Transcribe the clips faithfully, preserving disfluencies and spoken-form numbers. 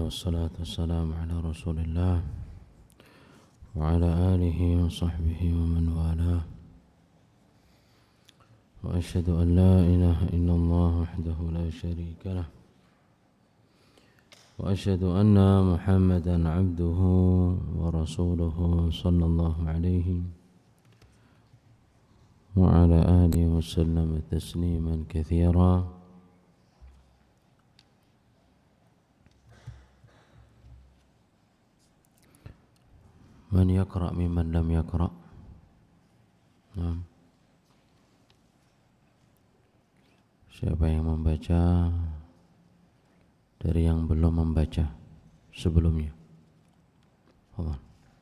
Alhamdulillah wassalatu wassalamu ala Rasulillah wa ala alihi wa sahbihi wa man walah. Wa asyhadu an la ilaha illallah wahdahu la syarika lah. Wa asyhadu anna Muhammadan abduhu wa rasuluhu sallallahu alaihi wa ala alihi wa sallam tasliman katsira. Man yaqra' mimman lam yaqra'. Nah. Siapa yang membaca dari yang belum membaca sebelumnya? Allah.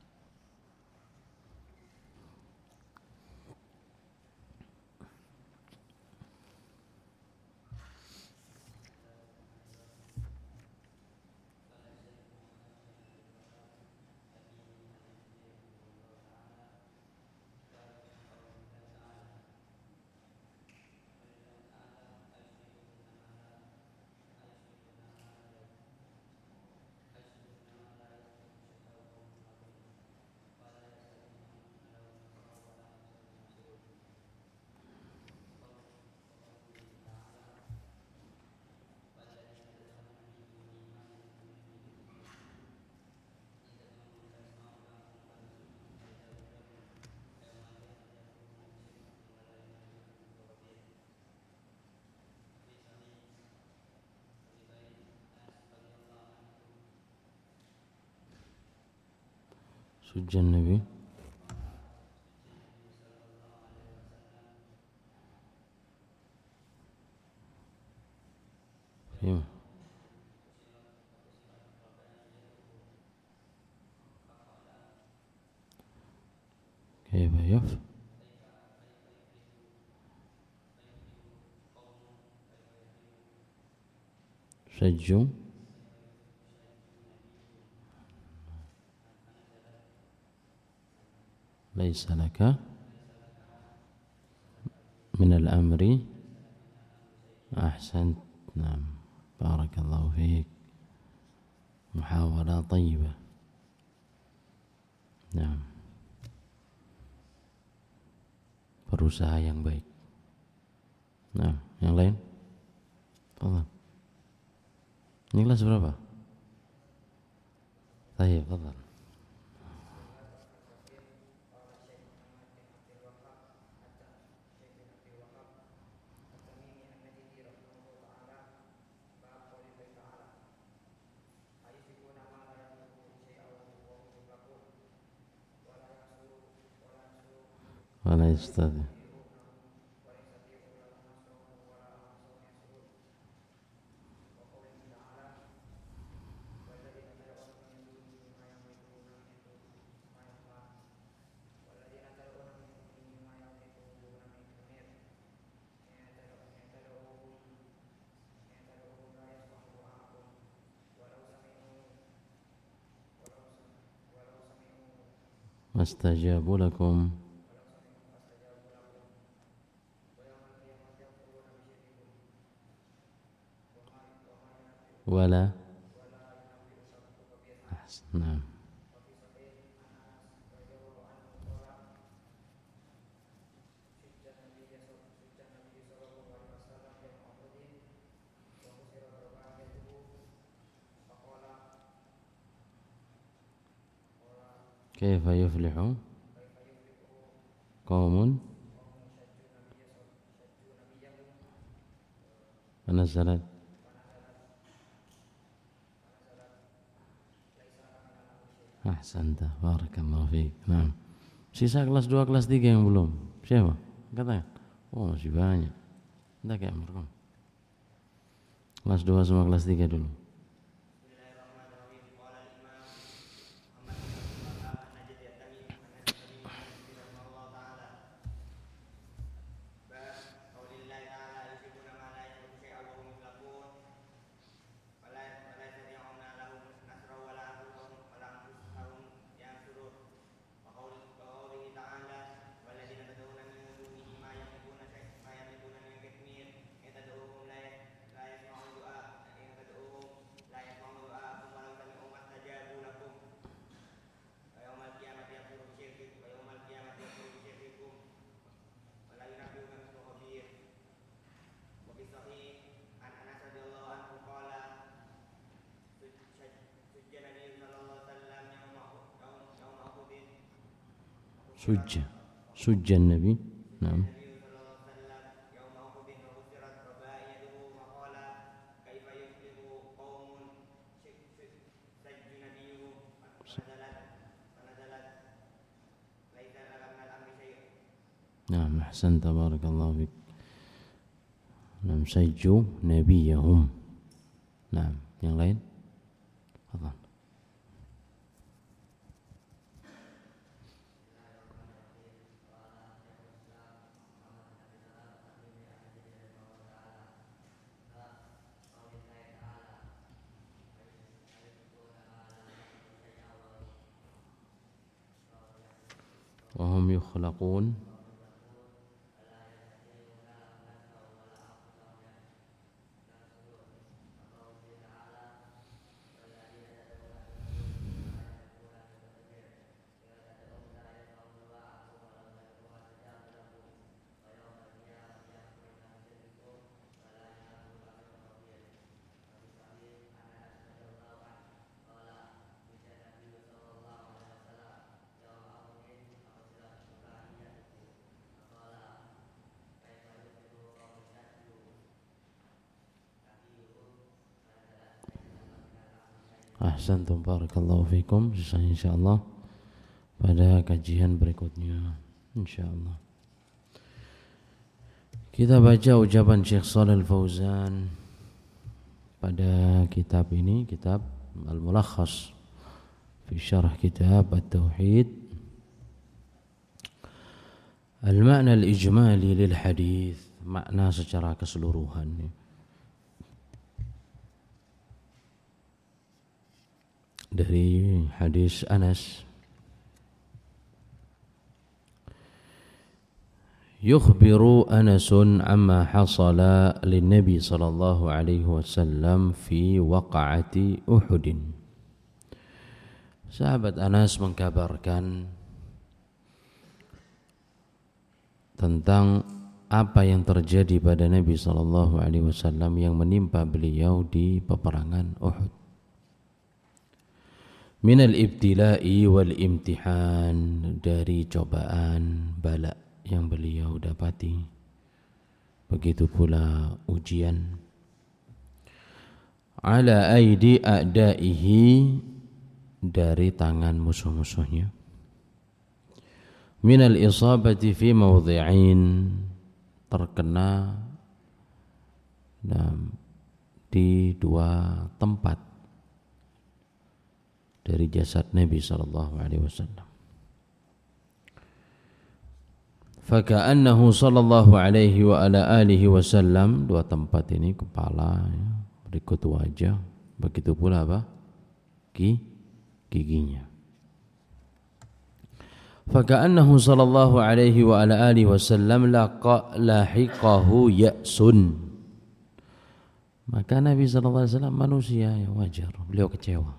Sujan Nabi ya. Kaifa yaf Sajju Laisa laka min al-amri ahsant. Naam, barakallahu fiik. Muhawalah thayyibah. Naam, berusaha yang baik. Nah, yang lain? Fadhal. Ini kelas berapa? Thayyib, fadhal. Wala yastati. Mastajabu lakum wala nah. Kaifa yuflihu qaumun nazalat ahsanta, barakallahu fiik. Nah, sisa kelas dua, kelas tiga yang belum. Siapa? Katakan. Oh, masih banyak. Entah kayak mereka. Kelas dua sama kelas tiga dulu. Sujja. Sujja Nabi. Naam. Naam, ahsan, tabarakallahu fik. Naam, sajju nabiyahum. Naam, yang lain? Fadhal. Wa hum yukhlaqun Ahsantum, barakallahu fikum. Sisanya insyaallah pada kajian berikutnya insyaallah. Kita baca ucapan Syekh Shalih Al-Fauzan pada kitab ini, kitab Al-Mulakhas fi syarh kitab At-Tauhid. Al-ma'na al-ijmali lil hadis, makna secara keseluruhan dari hadis Anas. Yukhbiru Anasun amma hasala lin-nabi sallallahu alaihi wasallam fi waqa'ati Uhudin. Sahabat Anas mengkabarkan tentang apa yang terjadi pada Nabi sallallahu alaihi wasallam yang menimpa beliau di peperangan Uhud. Minal ibtila'i wal imtihan, dari cobaan, bala yang beliau dapati, begitu pula ujian. Ala aidi a'daihi, dari tangan musuh-musuhnya. Minal isabati fi mawdhi'in, terkena di dua tempat dari jasad Nabi sallallahu alaihi wasallam. Faka'annahu sallallahu alaihi wa ala alihi wasallam, dua tempat ini kepala, ya, berikut wajah, begitu pula apa? Ki, giginya. Faka'annahu sallallahu alaihi wa ala alihi wasallam laqa lahiqahu ya'sun. Maka Nabi sallallahu alaihi wasallam manusia, ya wajar, beliau kecewa.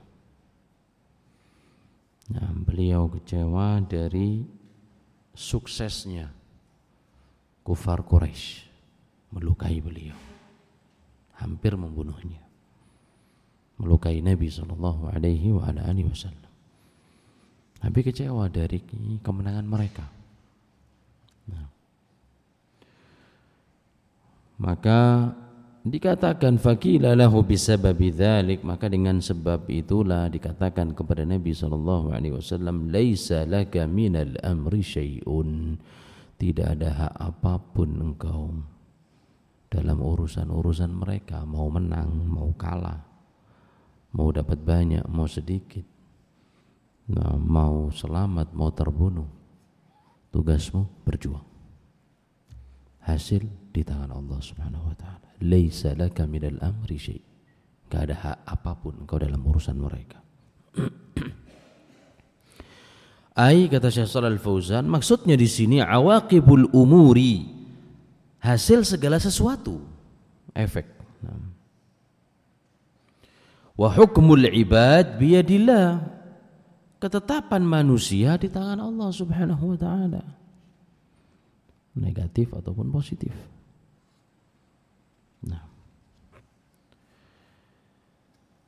Nah, beliau kecewa dari suksesnya kufar Quraisy melukai beliau, hampir membunuhnya, melukai Nabi sallallahu alaihi wa ala alihi wasallam. Nabi kecewa dari kemenangan mereka. Nah, maka dikatakan faqila lahu bisababi dzalik, maka dengan sebab itulah dikatakan kepada Nabi sallallahu alaihi wasallam, laisa laka minal amri syai'un, tidak ada hak apapun engkau dalam urusan-urusan mereka, mau menang, mau kalah, mau dapat banyak, mau sedikit, nah, mau selamat, mau terbunuh, tugasmu berjuang. Hasil di tangan Allah Subhanahu wa taala. Laisa laka minal amri syai', enggak ada hak apapun engkau dalam urusan mereka. Ai, kata Syekh Shalih Al-Fauzan, maksudnya di sini awaqibul umuri, hasil segala sesuatu, efek. Wa hukmul ibad biyadillah, ketetapan manusia di tangan Allah Subhanahu wa taala, negatif ataupun positif. Nah,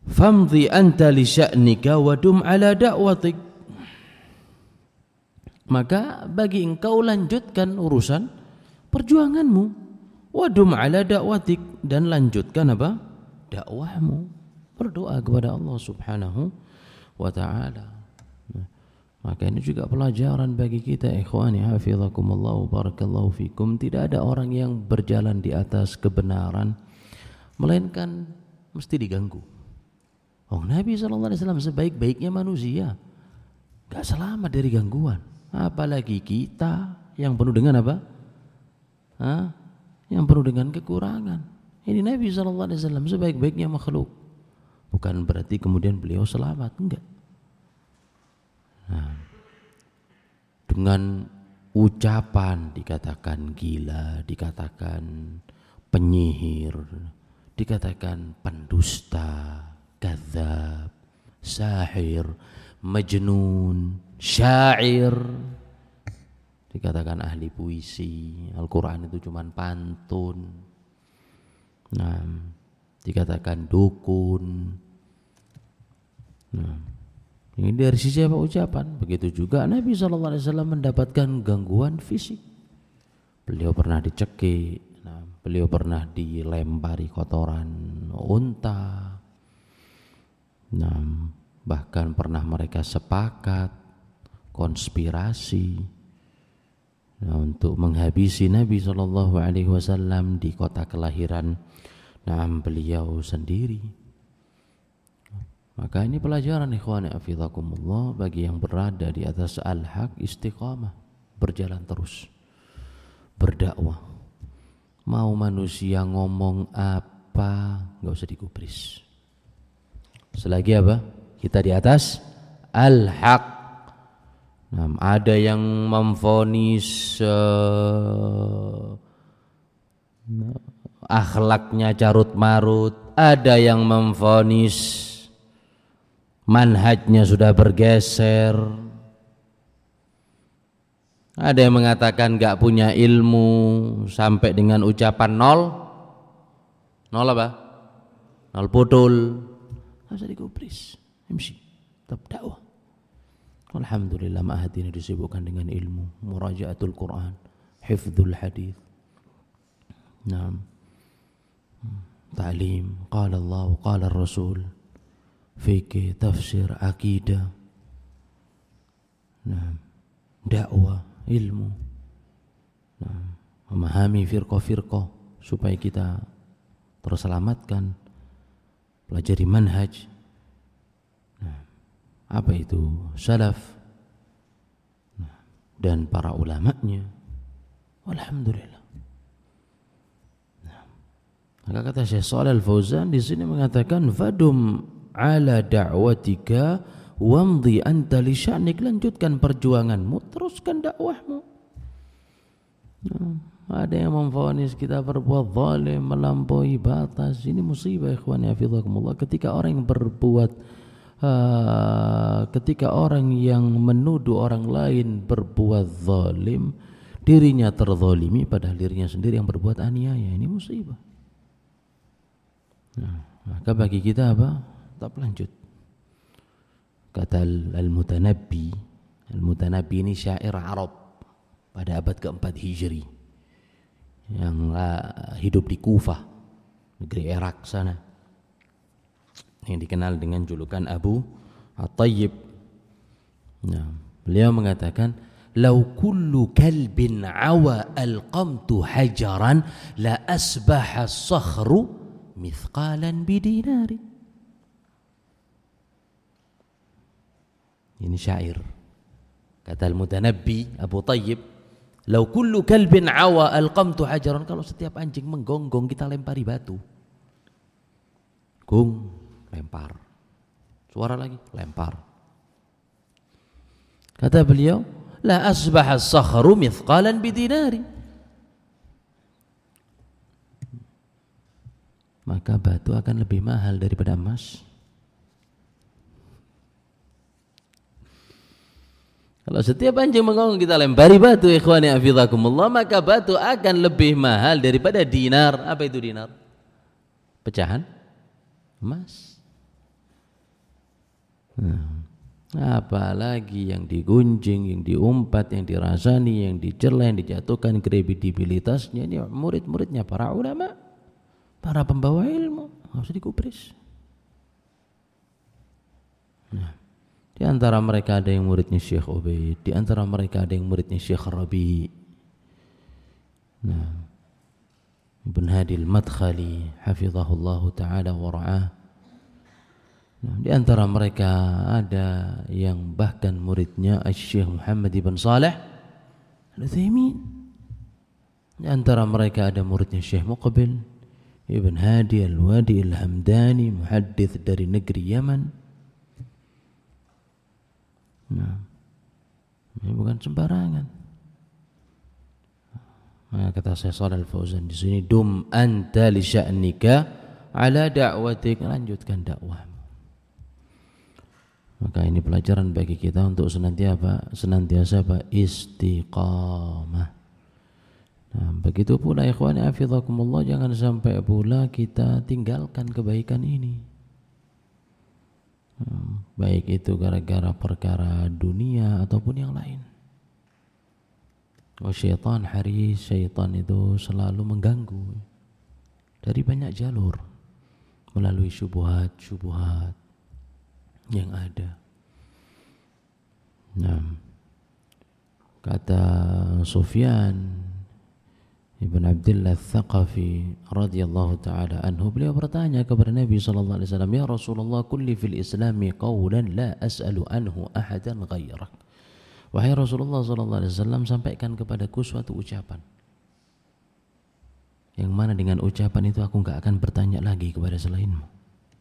famdhi anta li sya'nika wa dum ala da'watik, maka bagi engkau lanjutkan urusan perjuanganmu. Wadum ala da'watik, dan lanjutkan apa? Dakwahmu. Berdoa kepada Allah Subhanahu wa ta'ala. Nah, maka ini juga pelajaran bagi kita, ikhwani hafizakumullah wa barakallahu fikum. Tidak ada orang yang berjalan di atas kebenaran melainkan mesti diganggu. Oh, Nabi shallallahu alaihi wasallam sebaik-baiknya manusia, gak selamat dari gangguan. Apalagi kita yang penuh dengan apa? Hah? Yang penuh dengan kekurangan. Ini Nabi shallallahu alaihi wasallam sebaik-baiknya makhluk. Bukan berarti kemudian beliau selamat, enggak. Nah, dengan ucapan dikatakan gila, dikatakan penyihir, dikatakan pendusta, kadzab, sahir, majnun, syair, dikatakan ahli puisi, Al-Quran itu cuma pantun. Nah, dikatakan dukun. Nah, ini dari sisi apa ucapan. Begitu juga Nabi shallallahu alaihi wasallam mendapatkan gangguan fisik. Beliau pernah dicekik, nah, beliau pernah dilempari kotoran unta. Nah, bahkan pernah mereka sepakat konspirasi, nah, untuk menghabisi Nabi shallallahu alaihi wasallam di kota kelahiran, nah, beliau sendiri. Maka ini pelajaran ikhwani hafizakumullah bagi yang berada di atas al-haq, istiqamah, berjalan terus, berdakwah. Mau manusia ngomong apa, enggak usah digubris. Selagi apa? Kita di atas al-haq. Nah, ada yang memvonis uh, akhlaknya carut marut, ada yang memvonis manhajnya sudah bergeser, ada yang mengatakan gak punya ilmu sampai dengan ucapan nol, nol apa? Nol putul. Gak usah digubris, M C, tetap dakwah. Alhamdulillah ma'had ini disibukkan dengan ilmu, murajaatul Quran, hifdzul hadis, nah, ta'lim, qala Allah, qala Rasul, fikih, tafsir, akidah, nah, dakwah, ilmu, nah, memahami firqah-firqah supaya kita terselamatkan, pelajari manhaj. Nah, apa itu salaf, nah, dan para ulamanya. Alhamdulillah. Nah, maka kata Syekh Shalih Al-Fauzan di sini mengatakan fadum ala da'watika wamdi anta li sya'nik, lanjutkan perjuanganmu, teruskan dakwahmu. Nah, ada yang memvonis kita berbuat zalim, melampaui batas. Ini musibah ikhwani hafizakumullah. Ketika orang yang berbuat uh, ketika orang yang menuduh orang lain berbuat zalim, dirinya terzalimi padahal dirinya sendiri yang berbuat aniaya, ini musibah. Nah, maka bagi kita apa? Tetap lanjut. Kata Al-Mutanabbi, Al-Mutanabbi ini syair Arab pada abad keempat Hijri yang uh, hidup di Kufah, negeri Irak sana, yang dikenal dengan julukan Abu At-Tayyib. Nah, beliau mengatakan, "Lau kullu kalbin awa alqamtu hajaran la asbaha as-sakhru mithqalan bidinari." Ini syair. Kata Al-Mutanabbi Abu Tayyib, "Lau kullu kalbin awa alqamtu hajaran." Kalau setiap anjing menggonggong kita lempari batu. Gung, lempar. Suara lagi, lempar. Kata beliau, "La asbaha as-sakhru mithqalan bidinari." Maka batu akan lebih mahal daripada emas. Kalau setiap anjing menggonggong kita lempari batu, ikhwani hafizakumullah, maka batu akan lebih mahal daripada dinar. Apa itu dinar? Pecahan emas. Nah, Apalagi yang digunjing, yang diumpat, yang dirasani, yang dicela, yang dijatuhkan kredibilitasnya ini murid-muridnya para ulama, para pembawa ilmu, harus digubris. Nah, di antara mereka ada yang muridnya Syekh Ubaid, di antara mereka ada yang muridnya Syekh Rabi. Nah, Ibn Hadi al-Madkhali hafizahullahu ta'ala wa ra'ah. Nah, di antara mereka ada yang bahkan muridnya Syekh Muhammad ibn Saleh Al-Utsaimin. Di antara mereka ada muridnya Syekh Muqbil Ibn Hadi Al-Wadi Al-Hamdani, muhaddits dari negeri Yaman. Nah, ini bukan sembarangan. Nah, kata Syekh Shalih Al-Fauzan di sini, dum anta li sya'nika ala da'watik, lanjutkan dakwah. Maka ini pelajaran bagi kita untuk senantiasa apa? Senantiasa apa? Istiqamah. Nah, begitu pula ikhwani hafizakumullah, jangan sampai pula kita tinggalkan kebaikan ini. Nah, baik itu gara-gara perkara dunia ataupun yang lain. Oh, syaitan haris, syaitan itu selalu mengganggu dari banyak jalur melalui syubhat-syubhat yang ada. Nah, kata Sufyan Ibn Abdullah Al-Thaqafi radhiyallahu ta'ala anhu, beliau bertanya kepada Nabi sallallahu alaihi wasallam, ya Rasulullah, kulli fil islami qawlan la as'alu anhu ahadan ghairak. Wahai Rasulullah sallallahu alaihi wasallam, sampaikan kepadaku suatu ucapan yang mana dengan ucapan itu aku enggak akan bertanya lagi kepada selainmu.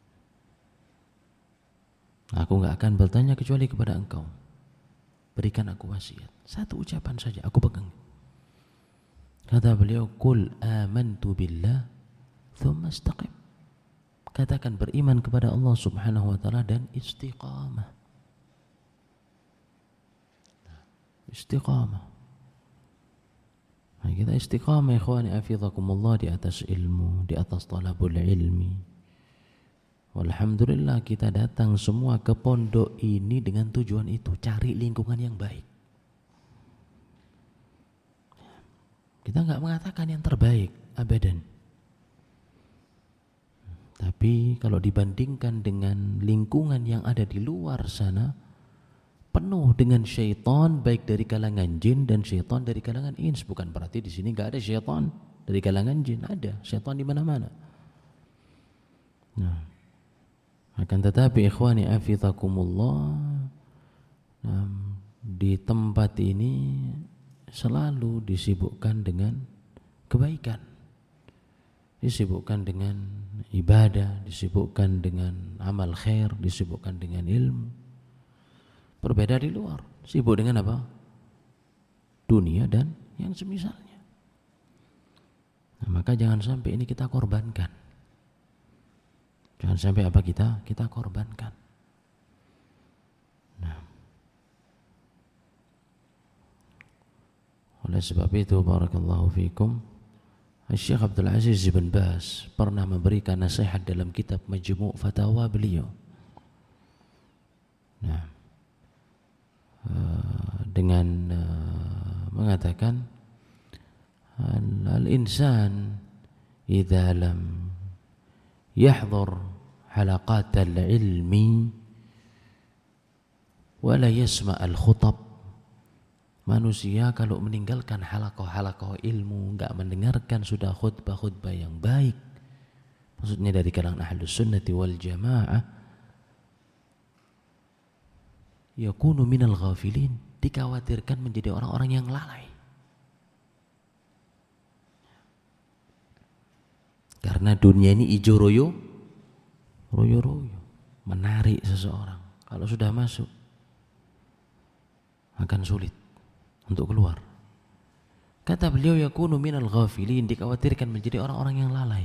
Aku enggak akan bertanya kecuali kepada engkau. Berikan aku wasiat. Satu ucapan saja aku pegang. Kata beliau, qul amantu billah thumma istaqim. Katakan beriman kepada Allah Subhanahu wa taala dan istiqamah. Istiqamah. Nah, kita istiqamah ikhwani hafizakumullah di atas ilmu, di atas talabul ilmi. Alhamdulillah kita datang semua ke pondok ini dengan tujuan itu, cari lingkungan yang baik. Kita enggak mengatakan yang terbaik, abadan. Tapi kalau dibandingkan dengan lingkungan yang ada di luar sana, penuh dengan syaitan, baik dari kalangan jin dan syaitan dari kalangan ins. Bukan berarti di sini enggak ada syaitan dari kalangan jin, ada syaitan di mana-mana. Nah, akan tetapi ikhwani hafizakumullah, nah, di tempat ini selalu disibukkan dengan kebaikan, disibukkan dengan ibadah, disibukkan dengan amal khair, disibukkan dengan ilmu. Berbeda di luar, sibuk dengan apa? Dunia dan yang semisalnya. Nah, maka jangan sampai ini kita korbankan. Jangan sampai apa kita kita korbankan. Nah, oleh sebab itu barakallahu fikum, Syekh Abdul Aziz bin Baz pernah memberikan nasihat dalam kitab Majmu' Fatawa beliau. Nah, dengan mengatakan al-insan idza lam yahdhur halaqat al-ilmi wa la yasma' al-khutab, manusia kalau meninggalkan halaqah-halaqah ilmu, enggak mendengarkan sudah khutbah-khutbah yang baik, maksudnya dari kalangan ahlus sunnati wal jamaah, yakunu minal ghafilin, dikhawatirkan menjadi orang-orang yang lalai. Karena dunia ini ijo royo, royo-royo, menarik seseorang. Kalau sudah masuk, akan sulit untuk keluar. Kata beliau, yakunu minal ghafilin, dikhawatirkan menjadi orang-orang yang lalai.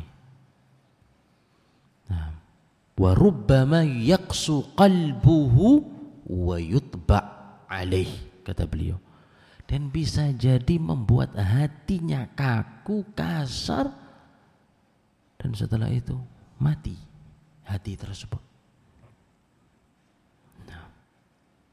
Nah, wa rubbama yaqsu qalbuhu wa yutba' alaih, kata beliau. Dan bisa jadi membuat hatinya kaku, kasar, dan setelah itu mati hati tersebut. Nah,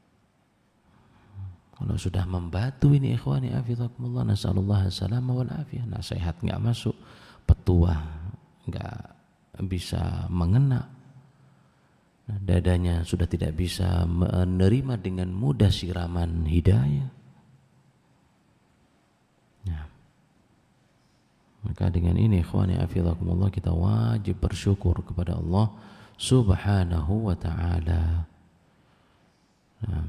Kalau sudah membatu ini ikhwani afizakumullah, nasallallahu salama wal afiyah. Nasihat enggak masuk, petua enggak bisa mengena. Nah, dadanya sudah tidak bisa menerima dengan mudah siraman hidayah. Nah, maka dengan ini ikhwani afizakumullah kita wajib bersyukur kepada Allah Subhanahu wa ta'ala. Nah,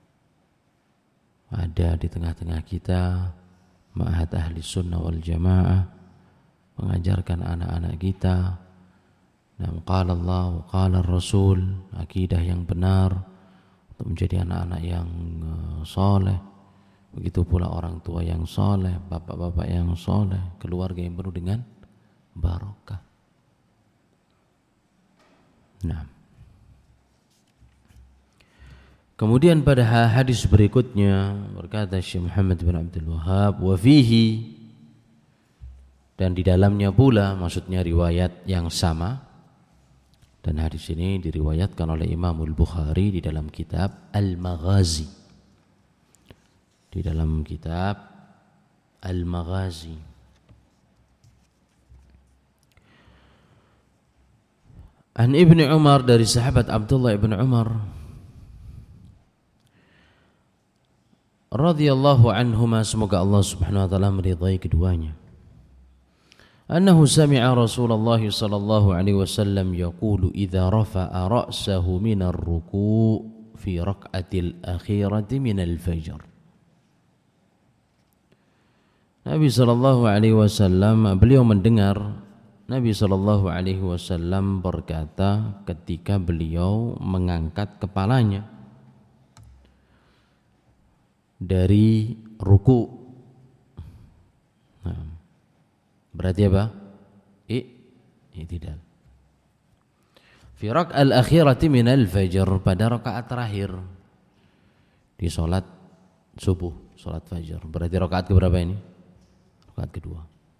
ada di tengah-tengah kita ma'had ahli sunnah wal jamaah mengajarkan anak-anak kita dan qala Allah qala Rasul, akidah yang benar untuk menjadi anak-anak yang soleh. Begitu pula orang tua yang soleh, bapak-bapak yang soleh, keluarga yang penuh dengan barokah. Nah, kemudian pada hadis berikutnya berkata Syekh Muhammad bin Abdul Wahhab, wa fihi, dan di dalamnya pula, maksudnya riwayat yang sama. Dan hadis ini diriwayatkan oleh Imam Al-Bukhari di dalam kitab Al-Maghazi. Di dalam kitab Al-Maghazi. An Ibnu Umar, dari sahabat Abdullah ibn Umar radhiyallahu anhuma, semoga Allah Subhanahu wa taala meridai keduanya. Annahu sami'a Rasulullah sallallahu alaihi wasallam yaqulu idza rafa'a ra'sahu minar ruku' fi rak'atil akhirati minal fajr. Nabi sallallahu alaihi wasallam, beliau mendengar Nabi sallallahu alaihi wasallam berkata ketika beliau mengangkat kepalanya dari ruku'. Nah, berarti apa? I, i'tidal. Fi rak'al akhirati minal fajr, pada rakaat terakhir di salat subuh, salat fajar. Berarti rakaat keberapa ini? Rakaat kedua.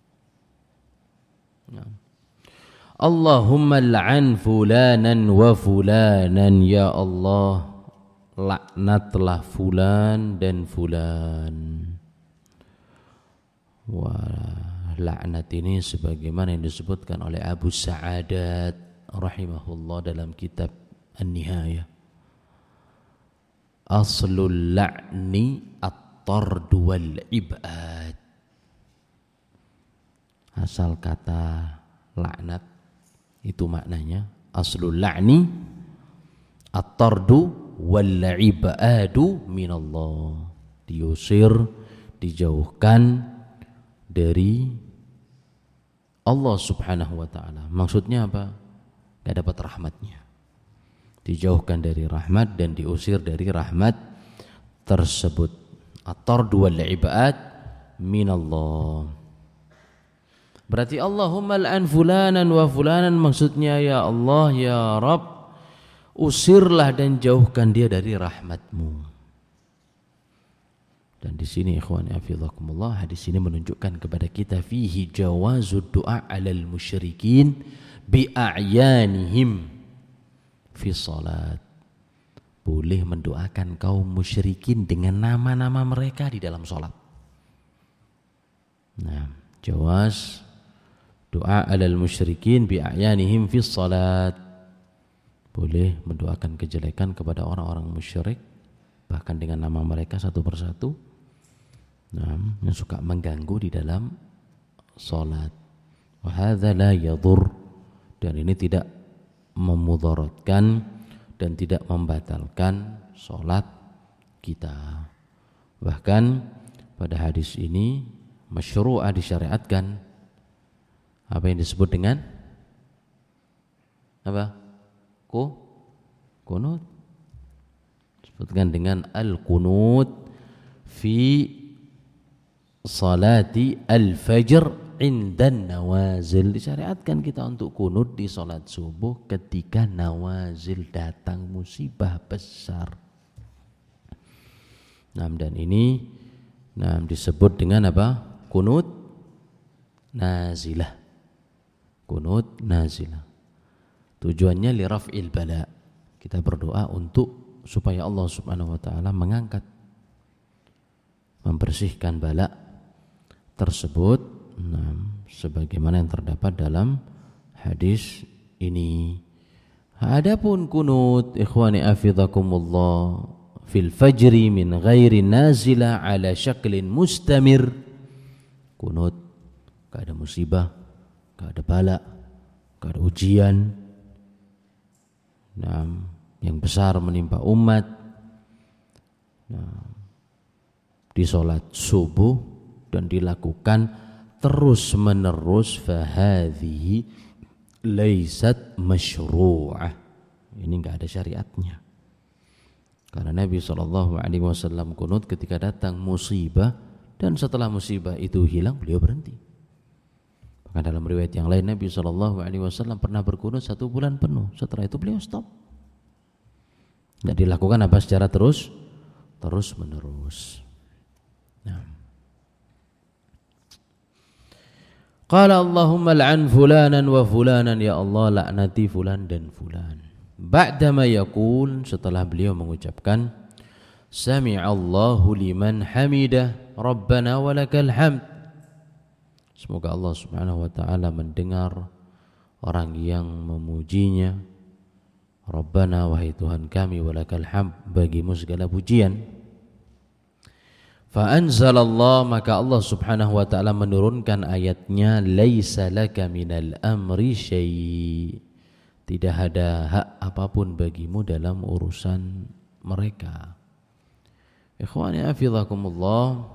Nah. Allahumma la'an fulanan wa fulanan, ya Allah, laknatlah fulan dan fulan. Wah, laknat ini sebagaimana yang disebutkan oleh Abu Sa'adat rahimahullah dalam kitab An-Nihayah. Aslul la'ni at-tard wal ibad. Asal kata laknat itu maknanya aslul la'ni at-tardu wal ibadu minallah, diusir, dijauhkan dari Allah Subhanahu wa ta'ala. Maksudnya apa? Gak dapat rahmatnya, dijauhkan dari rahmat dan diusir dari rahmat tersebut. At-tardu wal ibad minallah. Berarti Allahumma al'an fulanan wa fulanan, maksudnya ya Allah, ya Rabb, usirlah dan jauhkan dia dari rahmatmu. Dan di sini ikhwani hafizakumullah, hadis ini menunjukkan kepada kita fihi jawazud du'a 'alal musyrikin bi a'yanihim fi salat. Boleh mendoakan kaum musyrikin dengan nama-nama mereka di dalam salat. Nah, jawaz doa 'alal musyrikin bi a'yanihim fi salat. Boleh mendoakan kejelekan kepada orang-orang musyrik bahkan dengan nama mereka satu persatu. Nah, yang suka mengganggu di dalam salat. Wa hadza la yadur, dan ini tidak memudaratkan dan tidak membatalkan salat kita. Bahkan pada hadis ini masyru'ah, disyariatkan apa yang disebut dengan apa? Ku kunut. Disebutkan dengan al-kunut fi salati al-fajr indan nawazil. Disyariatkan kita untuk kunut di salat subuh ketika nawazil, datang musibah besar. Nah, dan ini nah disebut dengan apa? Kunut nazilah. Kunut nazilah. Tujuannya li raf'il bala. Kita berdoa untuk supaya Allah Subhanahu wa taala mengangkat membersihkan bala tersebut, nah, sebagaimana yang terdapat dalam hadis ini. Adapun kunut, ikhwani afidhakumullah, fil fajri min ghairi nazila ala syaklin mustamir. Kunut, gak ada musibah, gak ada bala, gak ada ujian, nah, yang besar menimpa umat, nah, di sholat subuh dan dilakukan terus menerus, fahadhihi laysat masyru'ah. Ini enggak ada syariatnya. Karena Nabi shallallahu alaihi wasallam kunut ketika datang musibah, dan setelah musibah itu hilang beliau berhenti. Maka dalam riwayat yang lain Nabi shallallahu alaihi wasallam pernah berkunut satu bulan penuh. Setelah itu beliau stop. Enggak dilakukan apa secara terus terus menerus. Nah. Qala Allahumma al'an fulanan wa fulanan, ya Allah laknati fulan dan fulan. Ba'dama yaqul, setelah beliau mengucapkan sami'allahu liman hamidah rabbana walakal hamd. Semoga Allah Subhanahu wa taala mendengar orang yang memujinya. Rabbana, wahai Tuhan kami, walakal hamd, bagimu segala pujian. Fa anzalallah, maka Allah Subhanahu wa taala menurunkan ayatnya, laisa laka minal amri syai', tidak ada hak apapun bagimu dalam urusan mereka. Ikhwani hafizakumullah,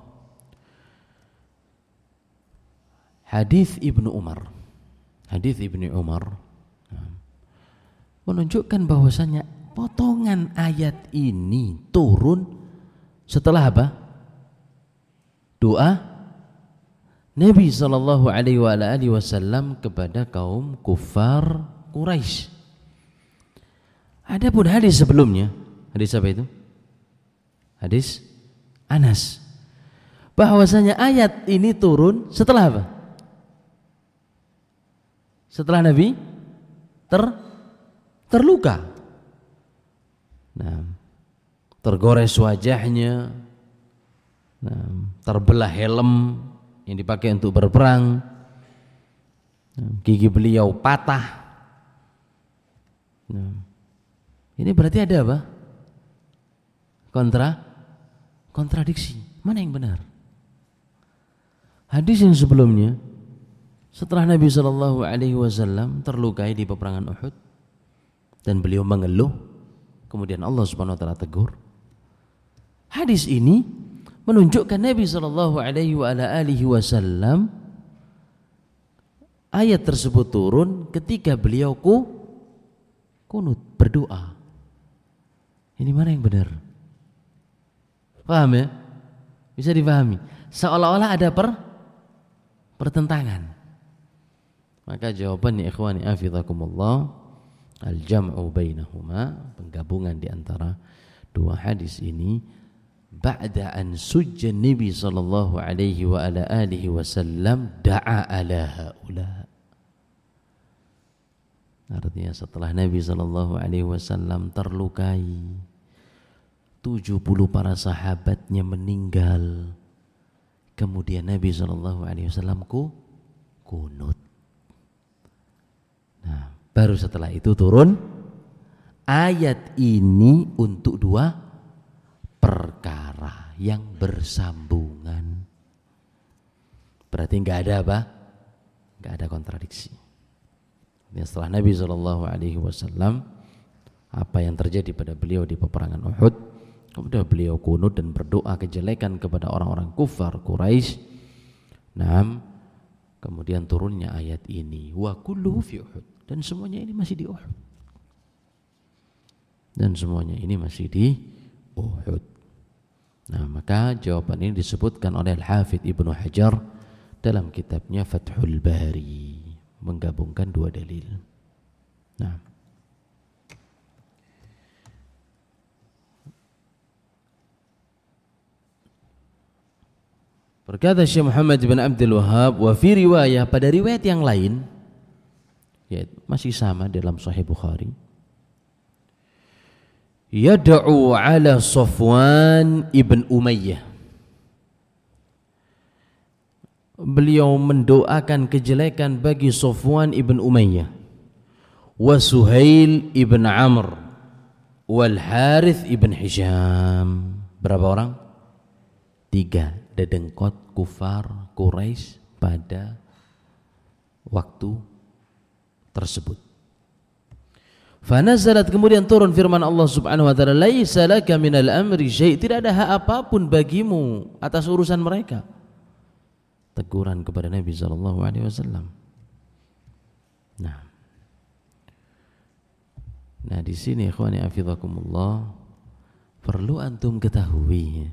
hadis Ibnu Umar, hadis Ibnu Umar menunjukkan bahwasanya potongan ayat ini turun setelah apa? Doa Nabi sallallahu alaihi wasallam kepada kaum kufar Quraisy. Adapun hadis sebelumnya, hadis apa itu? Hadis Anas, bahwasanya ayat ini turun setelah apa? Setelah Nabi ter terluka, nah, tergores wajahnya, nah, terbelah helm yang dipakai untuk berperang, nah, gigi beliau patah. Nah, ini berarti ada apa? Kontra, kontradiksi. Mana yang benar? Hadis yang sebelumnya, setelah Nabi shallallahu alaihi wasallam terlukai di peperangan Uhud dan beliau mengeluh, kemudian Allah Subhanahu wa taala tegur. Hadis ini menunjukkan Nabi shallallahu alaihi wasallam, ayat tersebut turun ketika beliau ku kunut, berdoa. Ini mana yang benar? Paham ya? Bisa dipahami? Seolah-olah ada per pertentangan. Maka jawabannya ikhwani afizakumullah, al-jam'u bainahuma, penggabungan di antara dua hadis ini, ba'da an sujja Nabi sallallahu alaihi wa ala alihi wasallam da'a ala haula. Artinya setelah Nabi sallallahu alaihi wasallam terlukai, tujuh puluh para sahabatnya meninggal, kemudian Nabi sallallahu alaihi wasallam ku kunut. Nah, baru setelah itu turun ayat ini untuk dua perkara yang bersambungan. Berarti enggak ada apa? Enggak ada kontradiksi. Setelah Nabi shallallahu alaihi wasallam, apa yang terjadi pada beliau di peperangan Uhud, kemudian beliau kunut dan berdoa kejelekan kepada orang-orang kufar Quraisy. Nah, kemudian turunnya ayat ini, wa kulluhu fi Uhud, dan semuanya ini masih di Uhud. Dan semuanya ini masih di Uhud. Nah, maka jawaban ini disebutkan oleh Al-Hafidz Ibnu Hajar dalam kitabnya Fathul Bari, menggabungkan dua dalil. Nah, berkata Syekh Muhammad bin Abdul Wahhab, wa fi riwayah, pada riwayat yang lain, ya masih sama dalam Sahih Bukhari, yad'u ala Safwan ibn Umayyah, beliau mendoakan kejelekan bagi Safwan ibn Umayyah, wa Suhail ibn Amr, wal Harith ibn Hisham. Berapa orang? Tiga dedengkot kufar Quraisy pada waktu tersebut. Fanazalat, kemudian turun firman Allah Subhanahu wa taala, laisa laka minal amri syai', tidak ada hak apapun bagimu atas urusan mereka. Teguran kepada Nabi sallallahu alaihi wasallam. Nah. Nah, di sini ikhwani afizakumullah, perlu antum ketahui,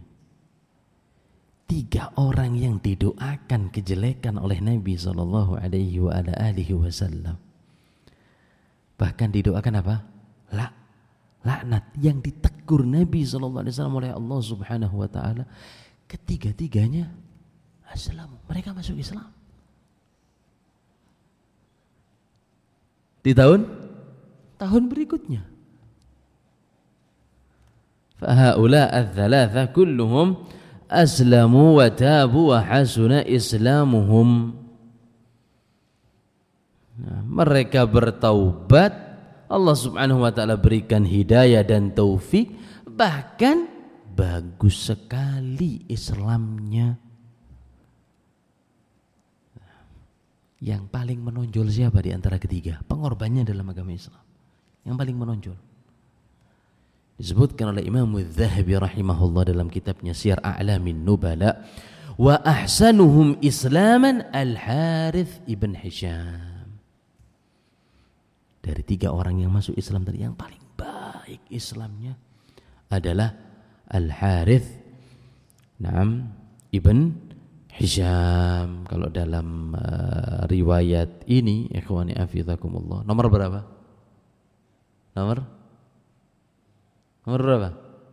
tiga orang yang didoakan kejelekan oleh Nabi sallallahu alaihi wa ala alihi wasallam, bahkan didoakan apa? La, laknat, yang ditegur Nabi sallallahu alaihi wasallam oleh Allah Subhanahu wa taala, ketiga-tiganya Aslam, mereka masuk Islam. Di tahun tahun berikutnya. Fahaula ats-tsalatsa kulluhum aslamu wa tabu wa hasuna islamuhum. Nah, mereka bertaubat, Allah Subhanahu wa taala berikan hidayah dan taufik, bahkan bagus sekali Islamnya. Yang paling menonjol siapa di antara ketiga? Pengorbannya dalam agama Islam yang paling menonjol disebutkan oleh Imam Az-Zahabi rahimahullah dalam kitabnya Siyar A'lamin Nubala, wa ahsanuhum islaman Al-Harith ibn Hisham. Dari tiga orang yang masuk Islam tadi, yang paling baik Islamnya adalah Al-Harith Naam ibn Hisham. Kalau dalam uh, riwayat ini ikhwani afizakumullah, nomor berapa? Nomor Nomor berapa?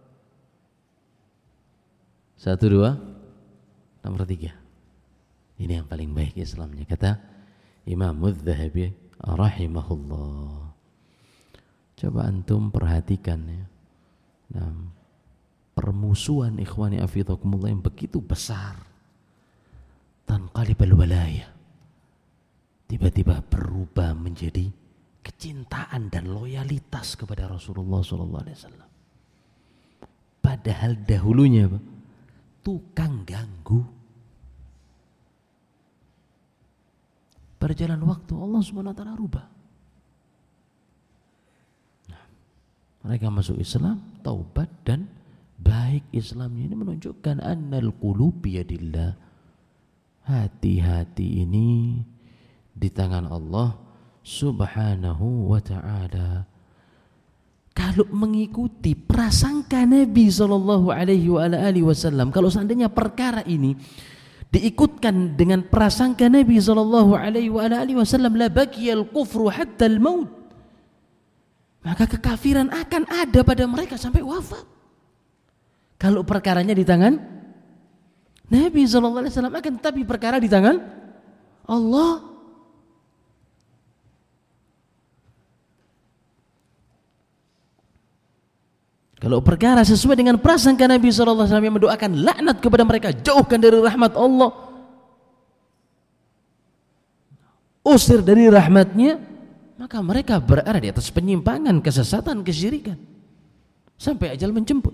Satu, dua, nomor tiga. Ini yang paling baik Islamnya, kata Imam Az-Zahabi rahimahullah. Coba antum perhatikan ya. Nah, permusuhan ikhwani afizakumullah yang begitu besar, tanqalibal walaya, tiba-tiba berubah menjadi kecintaan dan loyalitas kepada Rasulullah sallallahu alaihi wasallam. Padahal dahulunya apa? Tukang ganggu. Berjalan waktu Allah Subhanahu wa taala rubah. Nah, mereka masuk Islam, taubat, dan baik Islamnya. Ini menunjukkan annal qulub biyadillah. Hati-hati ini di tangan Allah Subhanahu wa ta'ala. Kalau mengikuti prasangka Nabi sallallahu alaihi wasallam, kalau seandainya perkara ini diikutkan dengan prasangka Nabi sallallahu alaihi wasallam, la baqiyal kufru hatta al maut, maka kekafiran akan ada pada mereka sampai wafat. Kalau perkaranya di tangan Nabi sallallahu alaihi wasallam, akan tetapi perkara di tangan Allah. Kalau perkara sesuai dengan prasangka Nabi sallallahu alaihi wasallam yang mendoakan laknat kepada mereka, jauhkan dari rahmat Allah, usir dari rahmatnya, maka mereka berada di atas penyimpangan, kesesatan, kesyirikan sampai ajal menjemput.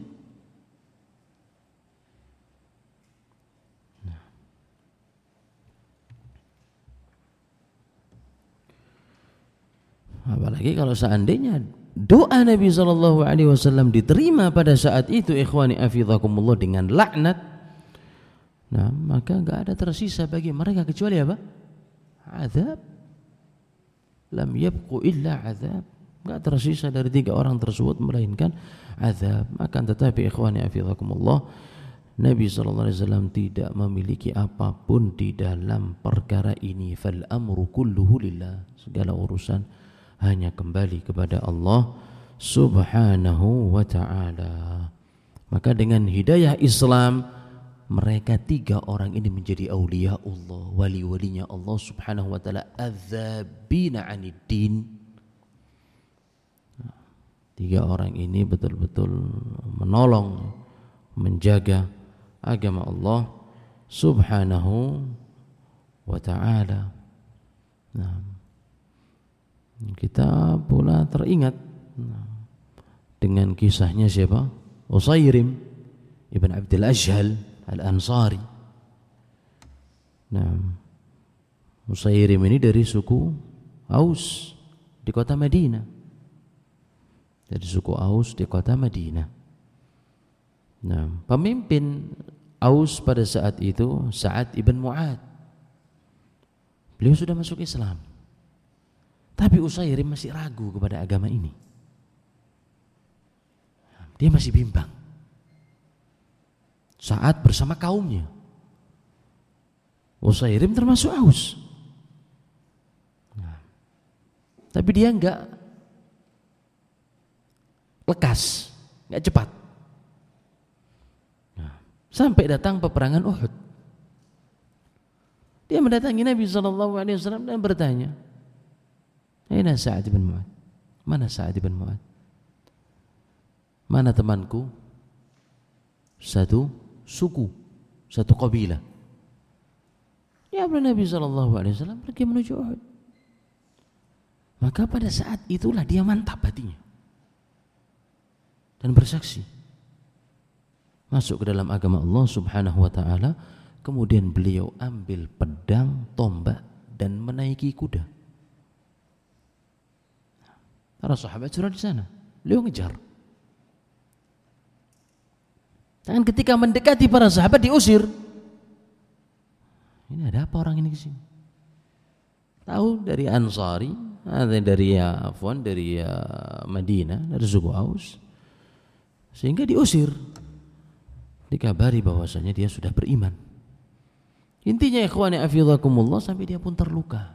Apalagi kalau seandainya doa Nabi sallallahu alaihi wasallam diterima pada saat itu ikhwani afizakumullah dengan laknat, nah maka enggak ada tersisa bagi mereka kecuali apa? Azab. Lam yabqu illa azab. Enggak tersisa dari tiga orang tersebut melainkan azab. Akan tetapi ikhwani afizakumullah, Nabi sallallahu alaihi wasallam tidak memiliki apapun di dalam perkara ini. Fal amru kulluhu lillah. Segala urusan hanya kembali kepada Allah Subhanahu wa ta'ala. Maka dengan hidayah Islam, mereka tiga orang ini menjadi aulia Allah, wali-walinya Allah Subhanahu wa ta'ala, adzabina aniddin. Tiga orang ini betul-betul menolong, menjaga agama Allah Subhanahu wa ta'ala. Nah, kita pula teringat nah, dengan kisahnya siapa? Usairim ibn Abdul Ashhal al-Ansari. Nah, Usairim ini dari suku Aus di kota Madinah. Dari suku Aus di kota Madinah. Nah, pemimpin Aus pada saat itu Sa'ad ibn Mu'ad. Beliau sudah masuk Islam. Tapi Usairim masih ragu kepada agama ini. Dia masih bimbang. Sa'ad bersama kaumnya. Usairim termasuk Aus. Nah, tapi dia enggak lekas, enggak cepat. Nah, sampai datang peperangan Uhud. Dia mendatangi Nabi shallallahu alaihi wasallam dan bertanya, "Aina Sa'ad bin Mu'ad? Mana Sa'ad bin Mu'ad? Mana temanku? Satu suku, satu kabilah." Ya, Nabi shallallahu alaihi wasallam pergi menuju Uhud. Maka pada saat itulah dia mantap hatinya dan bersaksi masuk ke dalam agama Allah Subhanahu wa taala. Kemudian beliau ambil pedang, tombak dan menaiki kuda. Para sahabat sudah di sana, beliau ngejar. Dan ketika mendekati para sahabat diusir. Ini ada apa orang ini ke sini? Tahu dari Ansari, dari ya Afwan, dari ya Madinah, dari suku Aus. Sehingga diusir. Dikabari bahwasanya dia sudah beriman. Intinya ikhwani afidhakumullah, sampai dia pun terluka.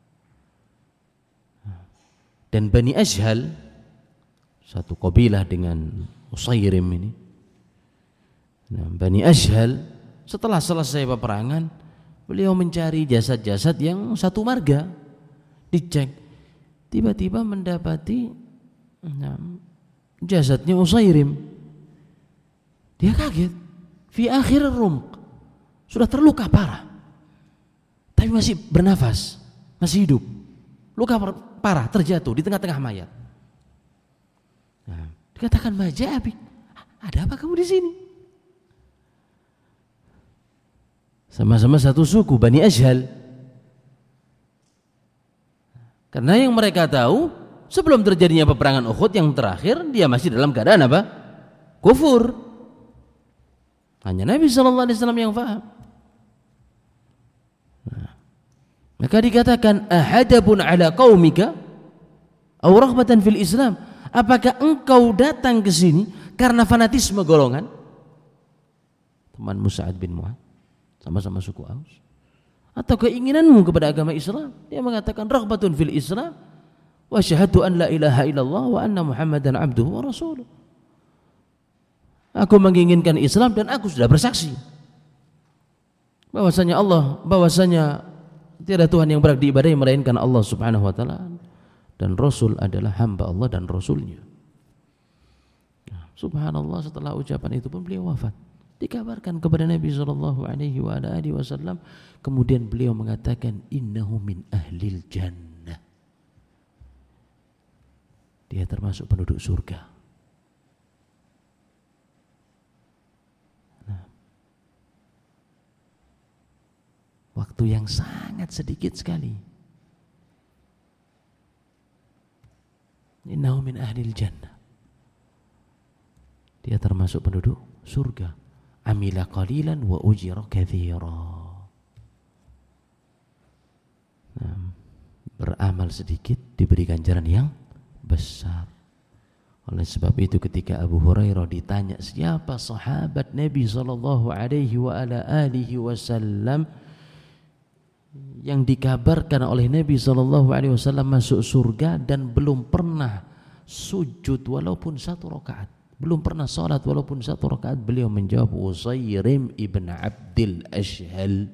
Dan Bani Ashhal, satu kabilah dengan Usairim ini. Nah, Bani Ashhal setelah selesai peperangan, beliau mencari jasad-jasad yang satu marga. Dicek, tiba-tiba mendapati nah, jasadnya Usairim. Dia kaget. Fi akhir rumq, sudah terluka parah, tapi masih bernafas, masih hidup. Luka parah, terjatuh di tengah-tengah mayat. Nah, dikatakan Majabik, ada apa kamu di sini? Sama-sama satu suku, Bani Ashhal. Karena yang mereka tahu, sebelum terjadinya peperangan Uhud yang terakhir, dia masih dalam keadaan apa? Kufur. Hanya Nabi shallallahu alaihi wasallam yang faham. Nah, maka dikatakan ahadabun ala qaumika aw raghbatan fil Islam. Apakah engkau datang ke sini karena fanatisme golongan? Temanmu Sa'ad bin Mu'ad, sama-sama suku Aus, atau keinginanmu kepada agama Islam? Dia mengatakan raghbatun fil Islam wa syahadu an la ilaha illallah wa anna Muhammadan abduhu wa rasuluh. Aku menginginkan Islam dan aku sudah bersaksi bahwasanya Allah, bahwasanya tiada Tuhan yang berhak diibadahi melainkan Allah Subhanahu wa taala, dan Rasul adalah hamba Allah dan Rasulnya. Nah, subhanallah, setelah ucapan itu pun beliau wafat. Dikabarkan kepada Nabi sallallahu alaihi wa alihi wasallam, kemudian beliau mengatakan innahu min ahlil jannah. Dia termasuk penduduk surga. Waktu yang sangat sedikit sekali. Innahu min ahlil jannah. Dia termasuk penduduk surga. Amila qalilan wa ujira katsira. Nah, beramal sedikit diberi ganjaran yang besar. Oleh sebab itu ketika Abu Hurairah ditanya siapa sahabat Nabi sallallahu alaihi wa ala alihi wasallam yang dikabarkan oleh Nabi shallallahu alaihi wasallam masuk surga dan belum pernah sujud walaupun satu rakaat, belum pernah salat walaupun satu rakaat, beliau menjawab Usairim ibn Abdul Ashhal.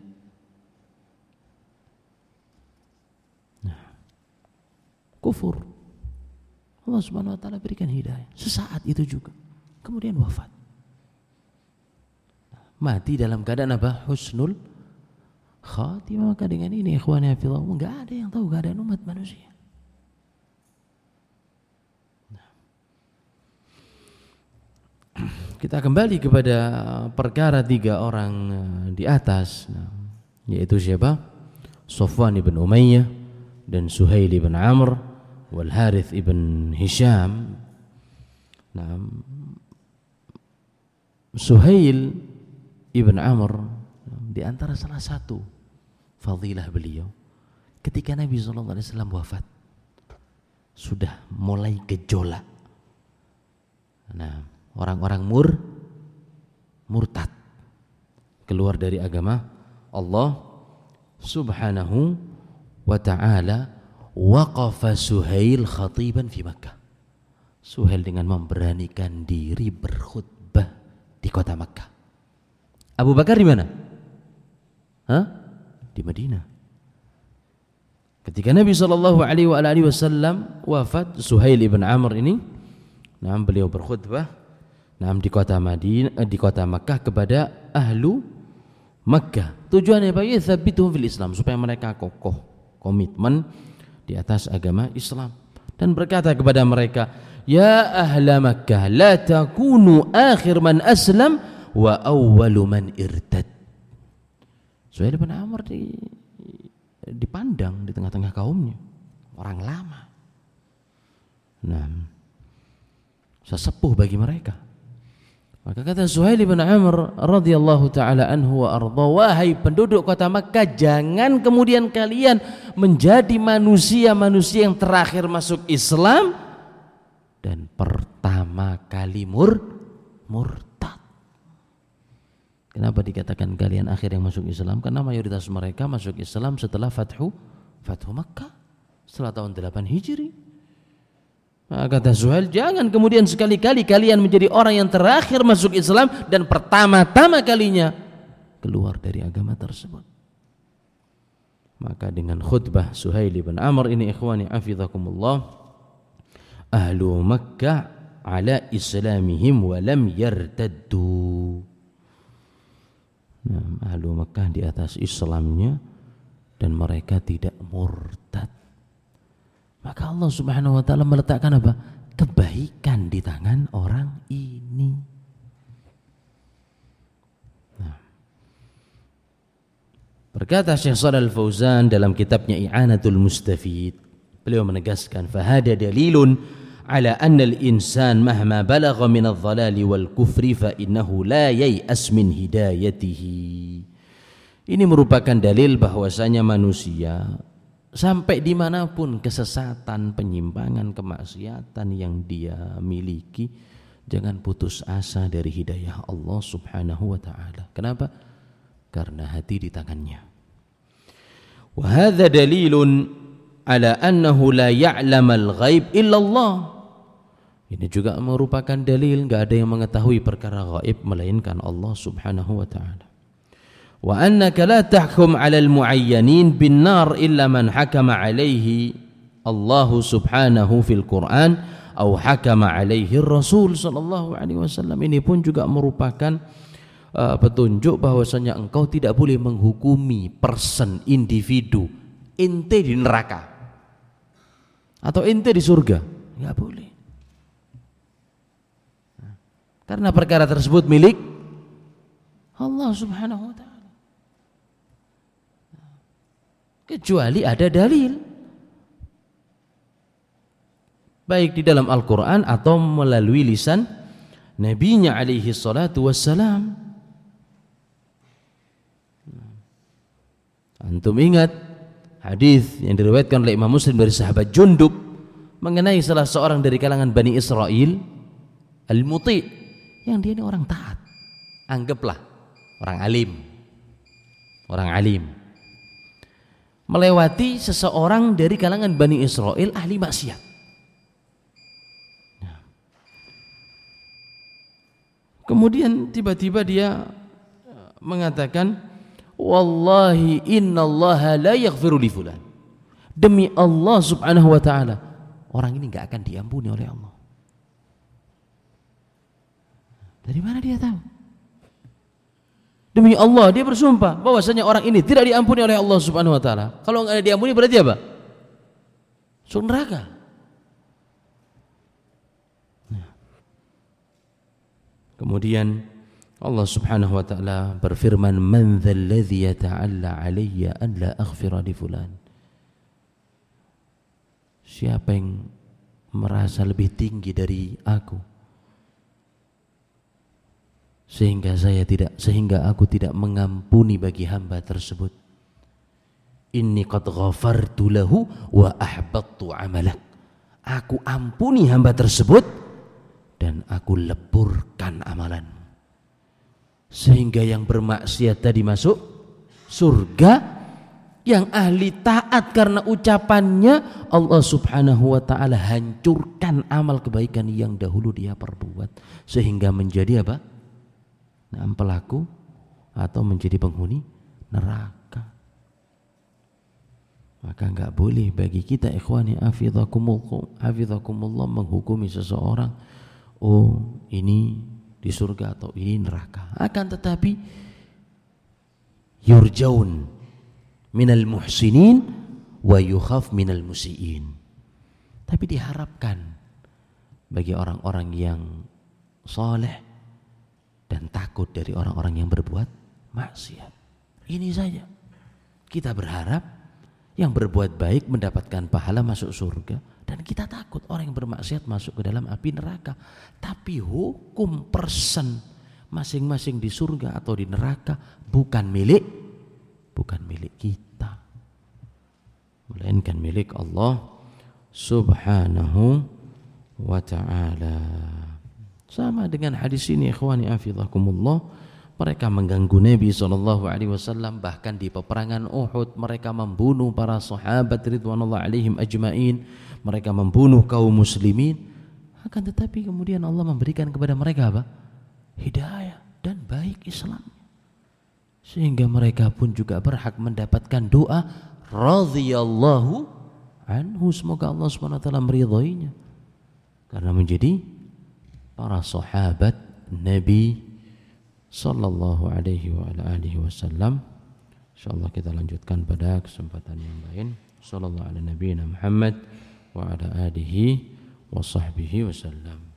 Nah, kufur. Allah Subhanahu wa taala berikan hidayah sesaat itu juga, kemudian wafat. Mati dalam keadaan apa? Husnul khatimah. Maka dengan ini ikhwani fillah, enggak ada yang tahu keadaan umat manusia. Kita kembali kepada perkara tiga orang di atas, yaitu siapa? Safwan ibn Umayyah dan Suhail ibn Amr wal Harith ibn Hisham. Nah, Suhail ibn Amr di antara salah satu fadilah beliau ketika Nabi sallallahu alaihi wasallam wafat sudah mulai gejolak. Nah, orang-orang mur murtad keluar dari agama Allah Subhanahu wa ta'ala. Waqafa Suhail khatiban fi Makkah. Suhail dengan memberanikan diri berkhutbah di kota Makkah. Abu Bakar di mana? Hah? Di Madinah. Ketika Nabi sallallahu alaihi wasallam wafat, Suhail ibn Amr ini, nah beliau berkhutbah nah di kota Madinah, di kota Makkah kepada ahlu Makkah. Tujuannya apa? Yathabbituhum fil Islam, supaya mereka kokoh, komitmen di atas agama Islam, dan berkata kepada mereka, ya ahla Makkah, la takunu akhir man aslam wa awwalu man irtad. Suhail bin Amr di, dipandang di tengah-tengah kaumnya orang lama, nah sesepuh bagi mereka. Maka kata Suhail bin Amr radhiyallahu taala anhu wa arda, wahai penduduk kota Makkah, jangan kemudian kalian menjadi manusia-manusia yang terakhir masuk Islam dan pertama kali mur murtad. Kenapa dikatakan kalian akhir yang masuk Islam? Karena mayoritas mereka masuk Islam setelah Fathu Fathu Makkah, setelah tahun delapan Hijri. Nah, kata Suhail, jangan kemudian sekali-kali kalian menjadi orang yang terakhir masuk Islam dan pertama-tama kalinya keluar dari agama tersebut. Maka dengan khutbah Suhail bin Amr ini, ikhwani hafizakumullah, ahlu Makkah ala islamihim wa lam yartaddu. Nah, ahlu Makkah di atas Islamnya dan mereka tidak murtad. Maka Allah Subhanahu wa ta'ala meletakkan apa? Kebaikan di tangan orang ini. Nah. Berkata Syekh Shalih Al-Fauzan dalam kitabnya I'anatul Mustafid, beliau menegaskan, fahada dalilun ala anna al-insan mahma balagha min adh-dhalali wal kufri fa innahu la yay'as min hidayatihi. Ini merupakan dalil bahwasanya manusia sampai dimanapun kesesatan, penyimpangan, kemaksiatan yang dia miliki, jangan putus asa dari hidayah Allah Subhanahu wa ta'ala. Kenapa? Karena hati di tangannya. Wa hadza dalilun ala annahu la ya'lamal ghaib illa Allah. Ini juga merupakan dalil enggak ada yang mengetahui perkara gaib melainkan Allah Subhanahu wa ta'ala. Wa annaka la tahkum 'alal mu'ayyanin bin nar illa man hakama 'alaihi Allah Subhanahu fil Quran atau hakama 'alaihi Rasul sallallahu alaihi wasallam. Ini pun juga merupakan uh, petunjuk bahwasanya engkau tidak boleh menghukumi person, individu, ente di neraka atau ente di surga, enggak boleh. Karena perkara tersebut milik Allah Subhanahu wa ta'ala. Kecuali ada dalil, baik di dalam Al-Quran atau melalui lisan Nabinya alaihi salatu wassalam. Antum ingat hadis yang diriwayatkan oleh Imam Muslim dari sahabat Jundub mengenai salah seorang dari kalangan Bani Israel, Al-Muti, yang dia ini orang taat, anggaplah orang alim, orang alim, melewati seseorang dari kalangan Bani Israel ahli maksiat. Nah. Kemudian tiba-tiba dia mengatakan, wallahi innallaha la yaghfiru li fulan. Demi Allah Subhanahu wa ta'ala, orang ini enggak akan diampuni oleh Allah. Dari mana dia tahu? Demi Allah dia bersumpah bahwasanya orang ini tidak diampuni oleh Allah Subhanahu wa taala. Kalau enggak diampuni berarti apa? Masuk neraka. Nah. Kemudian Allah Subhanahu wa taala berfirman, "Man dzalladzi yata'alla 'alayya an la aghfira li fulan." Siapa yang merasa lebih tinggi dari aku sehingga saya tidak sehingga aku tidak mengampuni bagi hamba tersebut. Inni qad ghafartu lahu wa ahbattu 'amalak. Aku ampuni hamba tersebut dan aku leburkan amalanmu. Sehingga yang bermaksiat tadi masuk surga, yang ahli taat karena ucapannya Allah Subhanahu wa taala hancurkan amal kebaikan yang dahulu dia perbuat sehingga menjadi apa? Nah, pelaku atau menjadi penghuni neraka. Maka enggak boleh bagi kita ikhwani hafizakumullah hafizakumullah menghukumi seseorang, oh ini di surga atau ini neraka. Akan tetapi yurjaun minal muhsinin wa yukhaf minal musiin. Tapi diharapkan bagi orang-orang yang saleh dan takut dari orang-orang yang berbuat maksiat. Ini saja. Kita berharap yang berbuat baik mendapatkan pahala masuk surga, dan kita takut orang yang bermaksiat masuk ke dalam api neraka. Tapi hukum person masing-masing di surga atau di neraka bukan milik bukan milik kita, melainkan milik Allah Subhanahu wa ta'ala. Sama dengan hadis ini ikhwani hafizakumullah, mereka mengganggu Nabi sallallahu alaihi wasallam, bahkan di peperangan Uhud mereka membunuh para sahabat ridwanullah alaihim ajmain, mereka membunuh kaum muslimin. Akan tetapi kemudian Allah memberikan kepada mereka apa? Hidayah dan baik Islam, sehingga mereka pun juga berhak mendapatkan doa radhiyallahu anhu, semoga Allah Subhanahu wa taala meridhoinya karena menjadi para sahabat Nabi sallallahu alaihi wa ala alihi wasallam. Insyaallah kita lanjutkan pada kesempatan yang lain. Sallallahu ala nabiyina Muhammad wa ala alihi wa sahbihi wasallam.